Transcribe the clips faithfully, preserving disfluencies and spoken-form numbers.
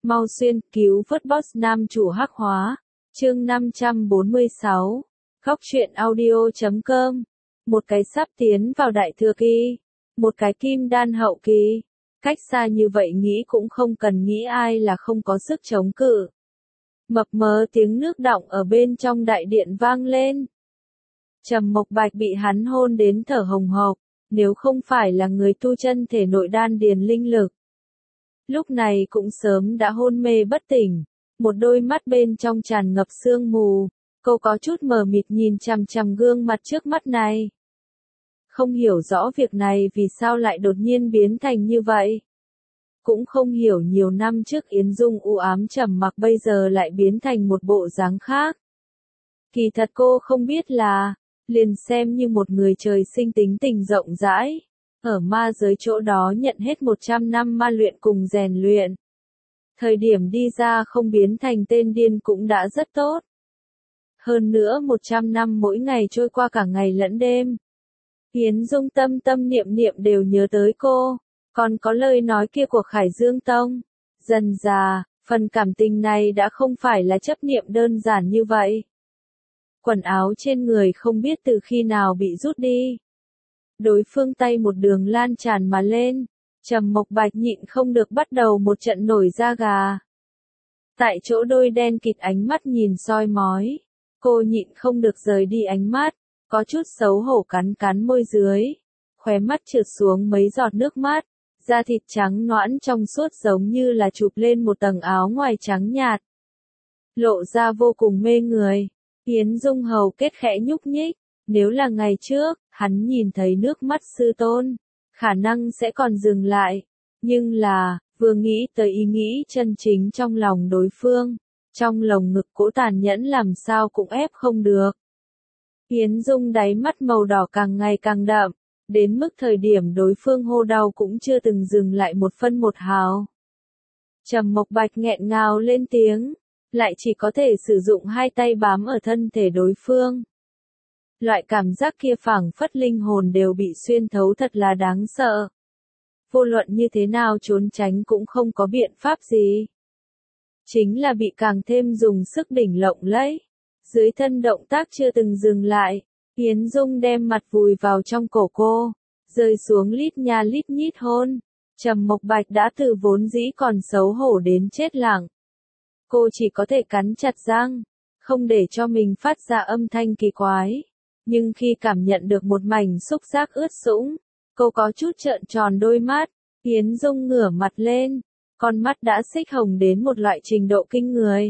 Mau xuyên, cứu vớt boss nam chủ hắc hóa. Chương năm trăm bốn mươi sáu. Góc truyện audio chấm com. Một cái sắp tiến vào đại thừa kỳ, một cái kim đan hậu kỳ. Cách xa như vậy nghĩ cũng không cần nghĩ ai là không có sức chống cự. Mập mờ tiếng nước đọng ở bên trong đại điện vang lên. Trầm Mộc Bạch bị hắn hôn đến thở hồng hộc, nếu không phải là người tu chân thể nội đan điền linh lực, lúc này cũng sớm đã hôn mê bất tỉnh, một đôi mắt bên trong tràn ngập sương mù, cô có chút mờ mịt nhìn chằm chằm gương mặt trước mắt này. Không hiểu rõ việc này vì sao lại đột nhiên biến thành như vậy. Cũng không hiểu nhiều năm trước Yến Dung u ám trầm mặc bây giờ lại biến thành một bộ dáng khác. Kỳ thật cô không biết là, liền xem như một người trời sinh tính tình rộng rãi, ở ma giới chỗ đó nhận hết một trăm năm ma luyện cùng rèn luyện. Thời điểm đi ra không biến thành tên điên cũng đã rất tốt. Hơn nữa một trăm năm mỗi ngày trôi qua cả ngày lẫn đêm. Yến Dung tâm tâm niệm niệm đều nhớ tới cô, còn có lời nói kia của Khải Dương Tông. Dần dà, phần cảm tình này đã không phải là chấp niệm đơn giản như vậy. Quần áo trên người không biết từ khi nào bị rút đi. Đối phương tay một đường lan tràn mà lên, Trầm Mộc Bạch nhịn không được bắt đầu một trận nổi da gà. Tại chỗ đôi đen kịt ánh mắt nhìn soi mói, cô nhịn không được rời đi ánh mắt, có chút xấu hổ cắn cắn môi dưới, khóe mắt trượt xuống mấy giọt nước mắt, da thịt trắng nõn trong suốt giống như là chụp lên một tầng áo ngoài trắng nhạt. Lộ ra vô cùng mê người. Yến Dung hầu kết khẽ nhúc nhích, nếu là ngày trước, hắn nhìn thấy nước mắt sư tôn, khả năng sẽ còn dừng lại, nhưng là, vừa nghĩ tới ý nghĩ chân chính trong lòng đối phương, trong lồng ngực cỗ tàn nhẫn làm sao cũng ép không được. Yến Dung đáy mắt màu đỏ càng ngày càng đậm, đến mức thời điểm đối phương hô đau cũng chưa từng dừng lại một phân một hào. Trầm Mộc Bạch nghẹn ngào lên tiếng, lại chỉ có thể sử dụng hai tay bám ở thân thể đối phương. Loại cảm giác kia phảng phất linh hồn đều bị xuyên thấu thật là đáng sợ. Vô luận như thế nào trốn tránh cũng không có biện pháp gì. Chính là bị càng thêm dùng sức đỉnh lộng lẫy. Dưới thân động tác chưa từng dừng lại, Yến Dung đem mặt vùi vào trong cổ cô, rơi xuống lít nha lít nhít hôn. Trầm Mộc Bạch đã từ vốn dĩ còn xấu hổ đến chết lặng. Cô chỉ có thể cắn chặt răng, không để cho mình phát ra âm thanh kỳ quái. Nhưng khi cảm nhận được một mảnh xúc giác ướt sũng, cô có chút trợn tròn đôi mắt. Yến Dung ngửa mặt lên, con mắt đã xích hồng đến một loại trình độ kinh người.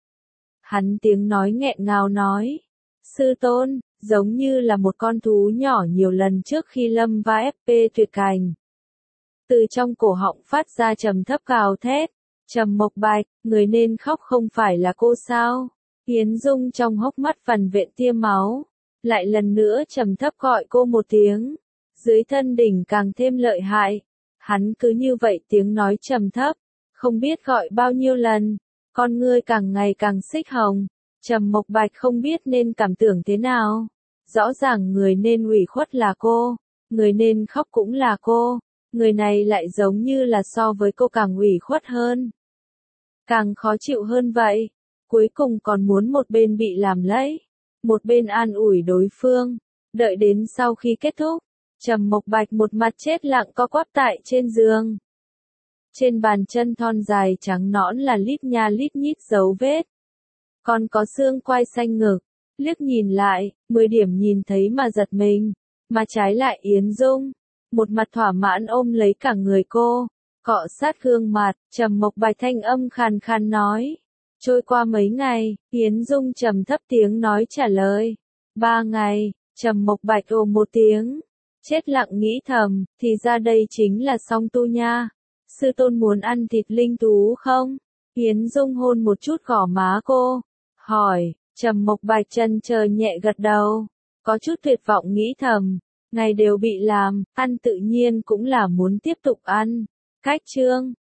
Hắn tiếng nói nghẹn ngào nói, sư tôn, giống như là một con thú nhỏ nhiều lần trước khi lâm va ép pê tuyệt cảnh. Từ trong cổ họng phát ra trầm thấp gào thét. Trầm Mộc Bạch, người nên khóc không phải là cô sao? Yến Dung trong hốc mắt vằn vện tia máu, lại lần nữa trầm thấp gọi cô một tiếng. Dưới thân đỉnh càng thêm lợi hại. Hắn cứ như vậy tiếng nói trầm thấp, không biết gọi bao nhiêu lần, con ngươi càng ngày càng xích hồng. Trầm Mộc Bạch không biết nên cảm tưởng thế nào. Rõ ràng người nên ủy khuất là cô, người nên khóc cũng là cô. Người này lại giống như là so với cô càng ủy khuất hơn, càng khó chịu hơn vậy. Cuối cùng còn muốn một bên bị làm lẫy, một bên an ủi đối phương. Đợi đến sau khi kết thúc, Trầm Mộc Bạch một mặt chết lặng co quắp tại trên giường. Trên bàn chân thon dài trắng nõn là lít nha lít nhít dấu vết, còn có xương quai xanh ngực. Liếc nhìn lại, mười điểm nhìn thấy mà giật mình, mà trái lại Yến Dung, một mặt thỏa mãn ôm lấy cả người cô, cọ sát gương mặt. Trầm Mộc Bạch thanh âm khàn khàn nói. Trôi qua mấy ngày, Yến Dung trầm thấp tiếng nói trả lời. Ba ngày. Trầm Mộc Bạch ồ một tiếng, chết lặng nghĩ thầm, thì ra đây chính là song tu nha. Sư tôn muốn ăn thịt linh thú không? Yến Dung hôn một chút gò má cô, hỏi. Trầm Mộc Bạch chân chờ nhẹ gật đầu, có chút tuyệt vọng nghĩ thầm. Ngày đều bị làm, ăn tự nhiên cũng là muốn tiếp tục ăn. Cách chương